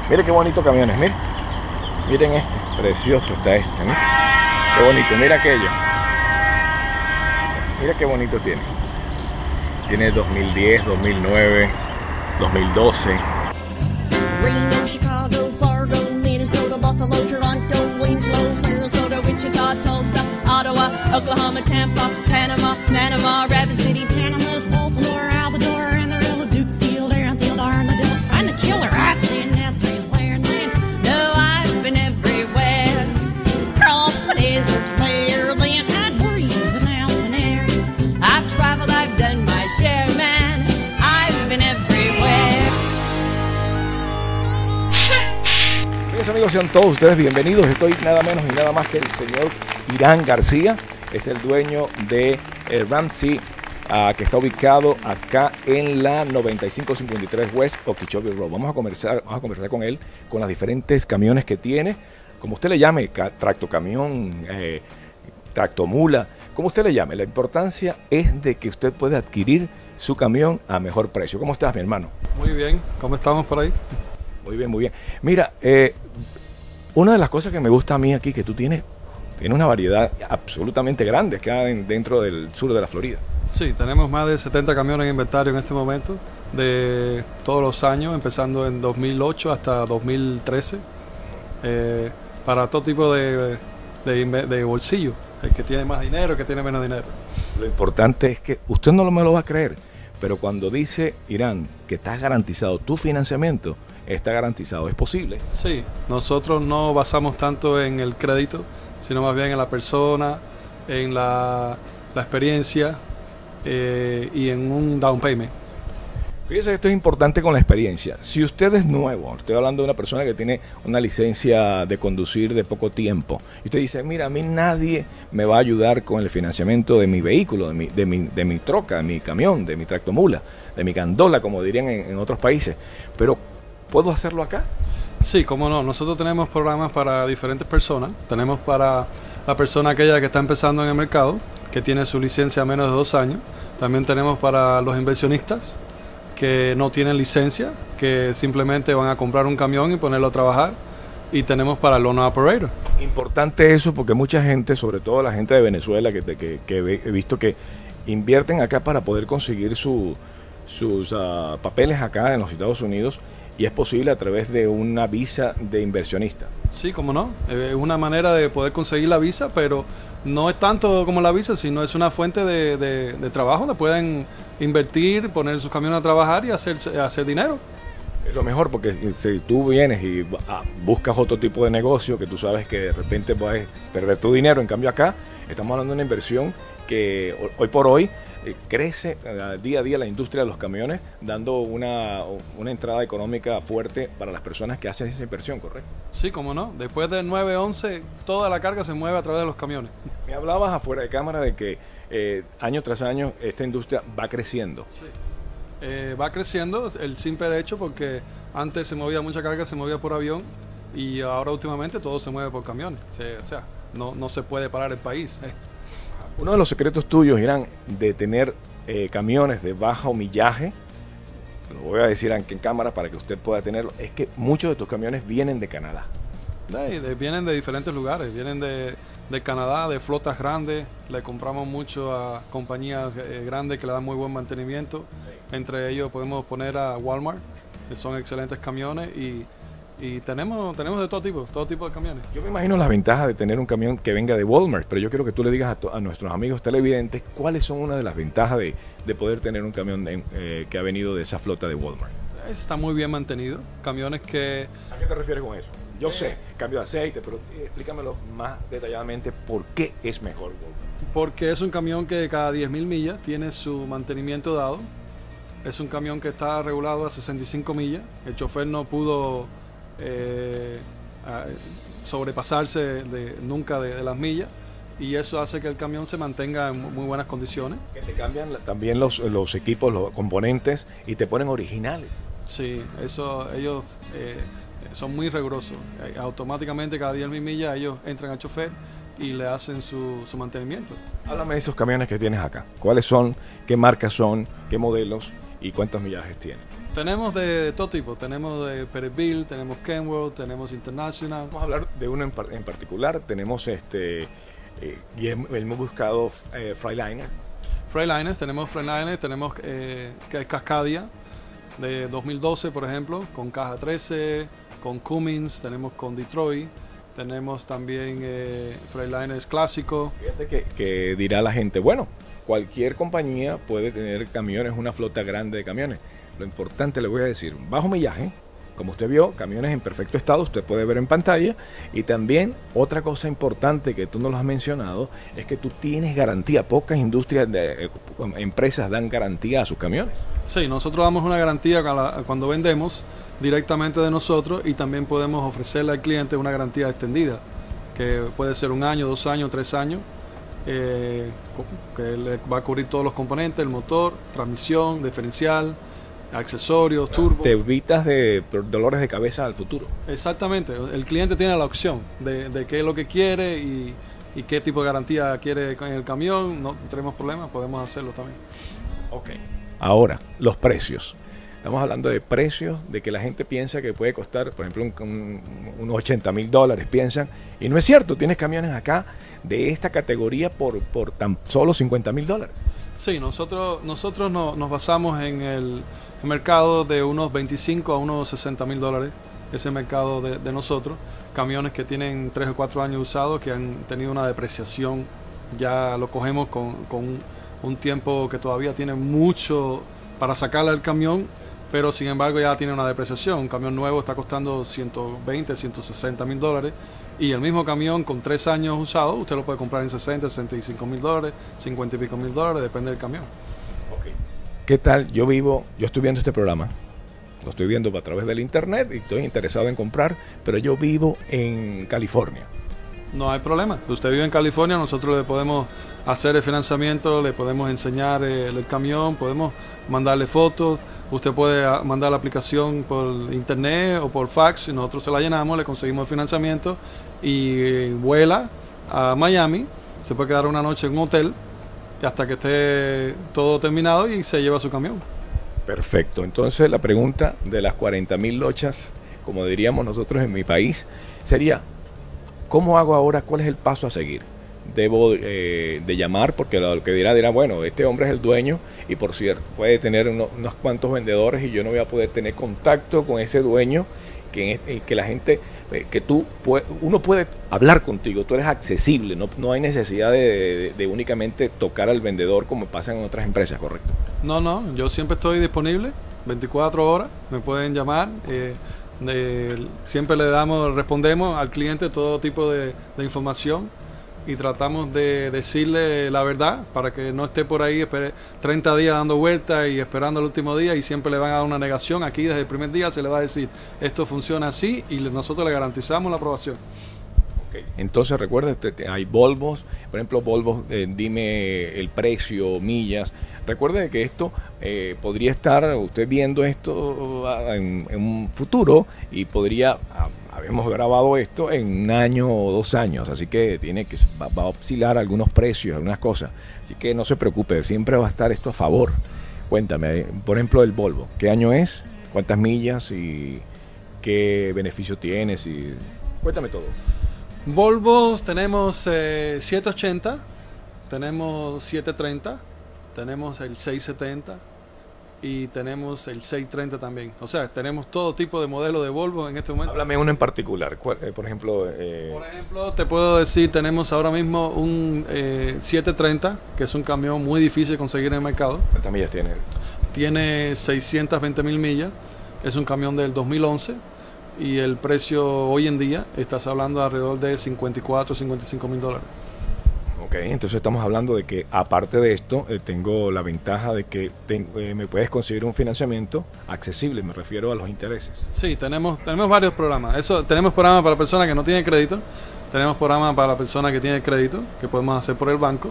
Mire qué bonito camiones, miren. Miren este, precioso está este, miren. Qué bonito, mira aquello. Mira qué bonito tiene. Tiene 2010, 2009, 2012. Reno, Chicago, Fargo, Minnesota, Buffalo, Toronto, Winslow, Sarasota, Wichita, Tulsa, Ottawa, Oklahoma, Tampa, Panama, Rapid City, Tanamas, Baltimore, Alvador, and the real Duke Field, Airfield, Armadillo, and the killer athlete, Nathan, Land. No, I've been everywhere, across the deserts bare, then I'd breathe the mountain air. I've traveled, I've done my share, man, I've been everywhere. Amigos, sean todos ustedes bienvenidos. Estoy nada menos y nada más que el señor Irán García. Es el dueño de Ramsey, que está ubicado acá en la 9553 West Okeechobee Road. Vamos a conversar con él, con las diferentes camiones que tiene, como usted le llame, tractocamión, tractomula, como usted le llame. La importancia es de que usted pueda adquirir su camión a mejor precio. ¿Cómo estás, mi hermano? Muy bien, ¿cómo estamos por ahí? Muy bien, muy bien. Mira, una de las cosas que me gusta a mí aquí, que tú tienes una variedad absolutamente grande acá dentro del sur de la Florida. Sí, tenemos más de 70 camiones en inventario en este momento, de todos los años, empezando en 2008 hasta 2013, para todo tipo de bolsillo, el que tiene más dinero, el que tiene menos dinero. Lo importante es que usted no me lo va a creer, pero cuando dice, Irán, que está garantizado tu financiamiento, está garantizado, ¿es posible? Sí, nosotros no basamos tanto en el crédito, sino más bien en la persona, en la experiencia y en un down payment. Fíjese que esto es importante con la experiencia. Si usted es nuevo, estoy hablando de una persona que tiene una licencia de conducir de poco tiempo, y usted dice, mira, a mí nadie me va a ayudar con el financiamiento de mi vehículo, de mi troca, de mi camión, de mi tractomula, de mi gandola, como dirían en otros países, pero ¿puedo hacerlo acá? Sí, cómo no. Nosotros tenemos programas para diferentes personas. Tenemos para la persona aquella que está empezando en el mercado, que tiene su licencia a menos de 2 años. También tenemos para los inversionistas que no tienen licencia, que simplemente van a comprar un camión y ponerlo a trabajar. Y tenemos para el loan operator. Importante eso, porque mucha gente, sobre todo la gente de Venezuela, que he visto que invierten acá para poder conseguir sus papeles acá en los Estados Unidos. Y es posible a través de una visa de inversionista. Sí, cómo no. Es una manera de poder conseguir la visa, pero no es tanto como la visa, sino es una fuente de trabajo donde pueden invertir, poner sus camiones a trabajar y hacer dinero. Es lo mejor, porque si tú vienes y buscas otro tipo de negocio que tú sabes que de repente puedes perder tu dinero, en cambio acá estamos hablando de una inversión que hoy por hoy crece día a día la industria de los camiones, dando una entrada económica fuerte para las personas que hacen esa inversión, ¿correcto? Sí, cómo no. Después del 9-11, toda la carga se mueve a través de los camiones. Me hablabas afuera de cámara de que año tras año esta industria va creciendo. Sí. Va creciendo el simple hecho porque antes se movía mucha carga, se movía por avión y ahora últimamente todo se mueve por camiones. O sea, no se puede parar el país. Uno de los secretos tuyos, Irán, de tener camiones de bajo millaje, lo voy a decir aquí en cámara para que usted pueda tenerlo, es que muchos de tus camiones vienen de Canadá. Vienen de diferentes lugares, vienen de Canadá, de flotas grandes, le compramos mucho a compañías grandes que le dan muy buen mantenimiento, entre ellos podemos poner a Walmart, que son excelentes camiones y tenemos de todo tipo de camiones. Yo me imagino las ventajas de tener un camión que venga de Walmart, pero yo quiero que tú le digas a nuestros amigos televidentes cuáles son una de las ventajas de poder tener un camión que ha venido de esa flota de Walmart. Está muy bien mantenido, camiones que... ¿A qué te refieres con eso? Yo sé, cambio de aceite, pero explícamelo más detalladamente por qué es mejor Walmart. Porque es un camión que cada 10.000 millas tiene su mantenimiento dado. Es un camión que está regulado a 65 millas. El chofer no pudo sobrepasarse nunca de las millas y eso hace que el camión se mantenga en muy buenas condiciones. Que te cambian también los equipos, los componentes y te ponen originales. Sí, eso ellos son muy rigurosos. Automáticamente cada 10.000 millas ellos entran al chofer y le hacen su mantenimiento. Háblame de esos camiones que tienes acá. ¿Cuáles son? ¿Qué marcas son? ¿Qué modelos? ¿Y cuántos millajes tienen? Tenemos de todo tipo, tenemos de Peterbilt, tenemos Kenworth, tenemos International. Vamos a hablar de uno en particular. Tenemos y hemos buscado Freightliner. Tenemos Freightliner, tenemos que es Cascadia de 2012, por ejemplo, con caja 13, con Cummins, tenemos con Detroit, tenemos también Freightliners clásico. Fíjate que dirá la gente, bueno, cualquier compañía puede tener camiones, una flota grande de camiones. Lo importante, le voy a decir, bajo millaje, como usted vio, camiones en perfecto estado, usted puede ver en pantalla. Y también otra cosa importante que tú no lo has mencionado, es que tú tienes garantía. Pocas industrias, empresas dan garantía a sus camiones. Sí, nosotros damos una garantía cuando vendemos directamente de nosotros, y también podemos ofrecerle al cliente una garantía extendida, que puede ser 1 año, 2 años, 3 años, que le va a cubrir todos los componentes, el motor, transmisión, diferencial, accesorios, turbo. Te evitas de dolores de cabeza al futuro. Exactamente, el cliente tiene la opción de qué es lo que quiere y qué tipo de garantía quiere en el camión. No tenemos problemas, podemos hacerlo también. Ok. Ahora, los precios. Estamos hablando de precios, de que la gente piensa que puede costar, por ejemplo, unos $80,000, piensan. Y no es cierto, tienes camiones acá de esta categoría por tan solo $50,000. Sí, nosotros nos basamos en el mercado de unos 25 a unos $60,000, ese mercado de nosotros. Camiones que tienen 3 o 4 años usados, que han tenido una depreciación, ya lo cogemos con un tiempo que todavía tiene mucho para sacarle al camión, pero sin embargo ya tiene una depreciación. Un camión nuevo está costando $120,000, $160,000, y el mismo camión con 3 años usado, usted lo puede comprar en $60,000, $65,000, $50 y pico mil, depende del camión. Okay. ¿Qué tal? Yo estoy viendo este programa, lo estoy viendo a través del internet y estoy interesado en comprar, pero yo vivo en California. No hay problema. Usted vive en California, nosotros le podemos hacer el financiamiento, le podemos enseñar el camión, podemos mandarle fotos. Usted puede mandar la aplicación por internet o por fax, y nosotros se la llenamos, le conseguimos el financiamiento y vuela a Miami. Se puede quedar una noche en un hotel hasta que esté todo terminado y se lleva su camión. Perfecto. Entonces la pregunta de las 40,000 lochas, como diríamos nosotros en mi país, sería: ¿cómo hago ahora? ¿Cuál es el paso a seguir? Debo de llamar, porque lo que dirá, bueno, este hombre es el dueño y por cierto puede tener unos cuantos vendedores y yo no voy a poder tener contacto con ese dueño, que la gente, uno puede hablar contigo, tú eres accesible, no hay necesidad de únicamente tocar al vendedor como pasa en otras empresas, ¿correcto? No, yo siempre estoy disponible, 24 horas, me pueden llamar. Siempre respondemos al cliente todo tipo de información, y tratamos de decirle la verdad para que no esté por ahí 30 días dando vueltas y esperando el último día, y siempre le van a dar una negación. Aquí desde el primer día se le va a decir esto funciona así, y nosotros le garantizamos la aprobación. Okay. Entonces recuerda, hay Volvos, por ejemplo, Volvos, dime el precio, millas. Recuerde que esto podría estar usted viendo esto en un futuro, y habíamos grabado esto en 1 año o 2 años, así que va a oscilar algunos precios, algunas cosas. Así que no se preocupe, siempre va a estar esto a favor. Cuéntame, por ejemplo, el Volvo, ¿qué año es? ¿Cuántas millas? ¿Y qué beneficio tienes? Cuéntame todo. Volvo tenemos 780, tenemos 730, tenemos el 670 y tenemos el 630 también. O sea, tenemos todo tipo de modelos de Volvo en este momento. Háblame uno en particular, por ejemplo. Por ejemplo, te puedo decir, tenemos ahora mismo un 730, que es un camión muy difícil de conseguir en el mercado. ¿Cuántas millas tiene? Tiene 620,000 millas, es un camión del 2011. Y el precio hoy en día, estás hablando de alrededor de $54,000, $55,000. Ok, entonces estamos hablando de que aparte de esto, tengo la ventaja de que me puedes conseguir un financiamiento accesible, me refiero a los intereses. Sí, tenemos varios programas. Tenemos programas para personas que no tienen crédito, tenemos programas para personas que tienen crédito, que podemos hacer por el banco.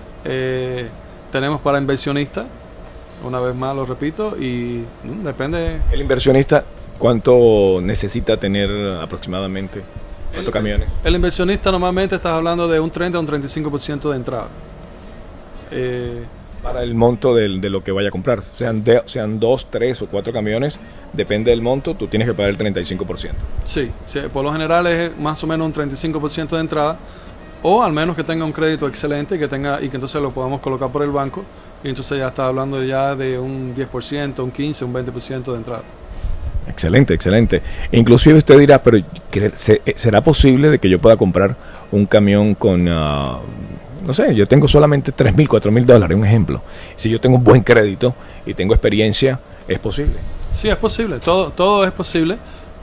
Tenemos para inversionistas, una vez más lo repito, y depende. El inversionista, ¿cuánto necesita tener aproximadamente? ¿Cuántos camiones? El inversionista normalmente estás hablando de un 30 a un 35% de entrada. Para el monto de lo que vaya a comprar, sean 2, 3 o 4 camiones, depende del monto, tú tienes que pagar el 35%. Sí, sí, por lo general es más o menos un 35% de entrada, o al menos que tenga un crédito excelente y que entonces lo podamos colocar por el banco, y entonces ya está hablando ya de un 10%, un 15%, un 20% de entrada. Excelente, excelente. Inclusive usted dirá, pero ¿será posible de que yo pueda comprar un camión con, no sé, yo tengo solamente $3,000, $4,000, un ejemplo? Si yo tengo un buen crédito y tengo experiencia, ¿es posible? Sí, es posible, todo es posible.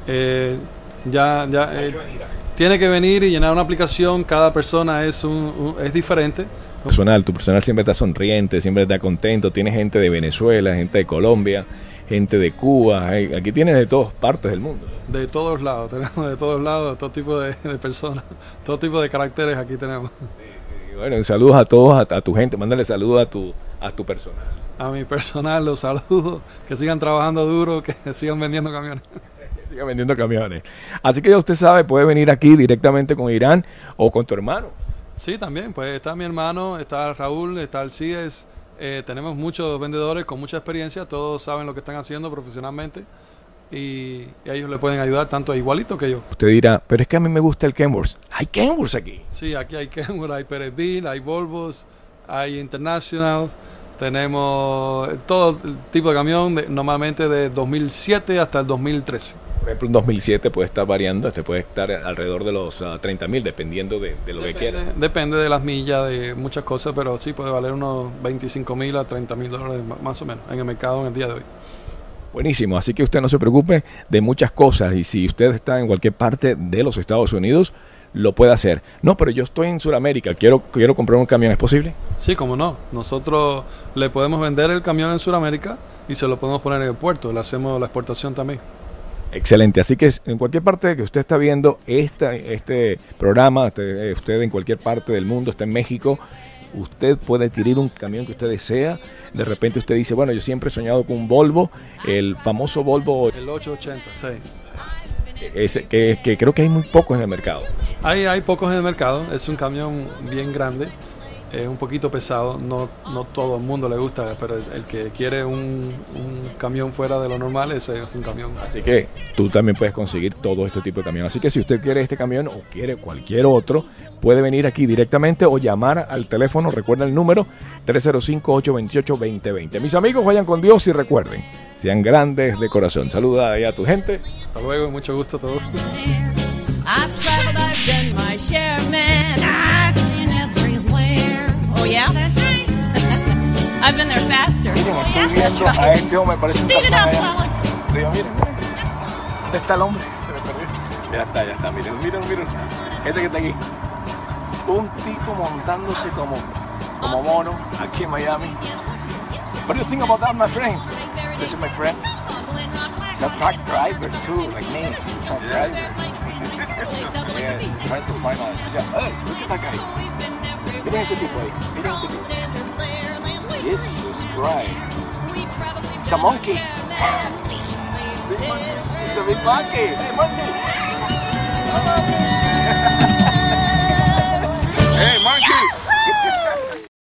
Tiene que venir y llenar una aplicación, cada persona es diferente. Tu personal siempre está sonriente, siempre está contento, tiene gente de Venezuela, gente de Colombia, gente de Cuba, aquí tienes de todas partes del mundo. De todos lados, tenemos de todos lados, todo tipo de personas, todo tipo de caracteres aquí tenemos. Sí, bueno, saludos a todos, a tu gente, mándale saludos a tu personal. A mi personal los saludo, que sigan trabajando duro, que sigan vendiendo camiones. Que sigan vendiendo camiones. Así que ya usted sabe, puede venir aquí directamente con Irán o con tu hermano. Sí, también, pues está mi hermano, está Raúl, está Alcides. Tenemos muchos vendedores con mucha experiencia, todos saben lo que están haciendo profesionalmente y ellos le pueden ayudar tanto igualito que yo. Usted dirá, pero es que a mí me gusta el Kenworth. ¿Hay Kenworth aquí? Sí, aquí hay Kenworth, hay Peterbilt, hay Volvos, hay International, tenemos todo el tipo de camión, normalmente de 2007 hasta el 2013. Por ejemplo, en 2007 puede estar variando, puede estar alrededor de los 30,000, dependiendo de lo que quiera. Depende de las millas, de muchas cosas, pero sí puede valer unos $25,000 a $30,000 más o menos en el mercado en el día de hoy. Buenísimo, así que usted no se preocupe de muchas cosas y si usted está en cualquier parte de los Estados Unidos, lo puede hacer. No, pero yo estoy en Sudamérica, quiero comprar un camión, ¿es posible? Sí, cómo no. Nosotros le podemos vender el camión en Sudamérica y se lo podemos poner en el puerto, le hacemos la exportación también. Excelente, así que en cualquier parte que usted está viendo este programa, usted en cualquier parte del mundo, está en México, usted puede adquirir un camión que usted desea. De repente usted dice, bueno, yo siempre he soñado con un Volvo, el famoso Volvo. El 880, sí. Que creo que hay muy pocos en el mercado. Hay pocos en el mercado, es un camión bien grande, es un poquito pesado, no todo el mundo le gusta, pero el que quiere un camión fuera de lo normal, ese es un camión. Así que tú también puedes conseguir todo este tipo de camión. Así que si usted quiere este camión o quiere cualquier otro, puede venir aquí directamente o llamar al teléfono, recuerda el número 305-828-2020. Mis amigos, vayan con Dios y recuerden, sean grandes de corazón. Saluda ahí a tu gente. Hasta luego, mucho gusto a todos. I've traveled, I've done my share, man. I've been everywhere. Oh yeah, that's right. I've been there faster. Miren, estoy viendo a este hombre, parece un Speed it tarzán up, allá. fellas. Digo, miren. ¿Dónde está el hombre? Se me perdió. Ya está, miren. Este que está aquí. Un tipo montándose como mono aquí en Miami. What do you think about that, my friend? This is my friend. He's a truck driver too, like me. Truck driver. Yes, trying to find out. Yeah. Hey, look at that guy. Miren ese tipo ahí. Miren ese tipo. Jesus Christ. It's a monkey. It's a big monkey. Hey, monkey.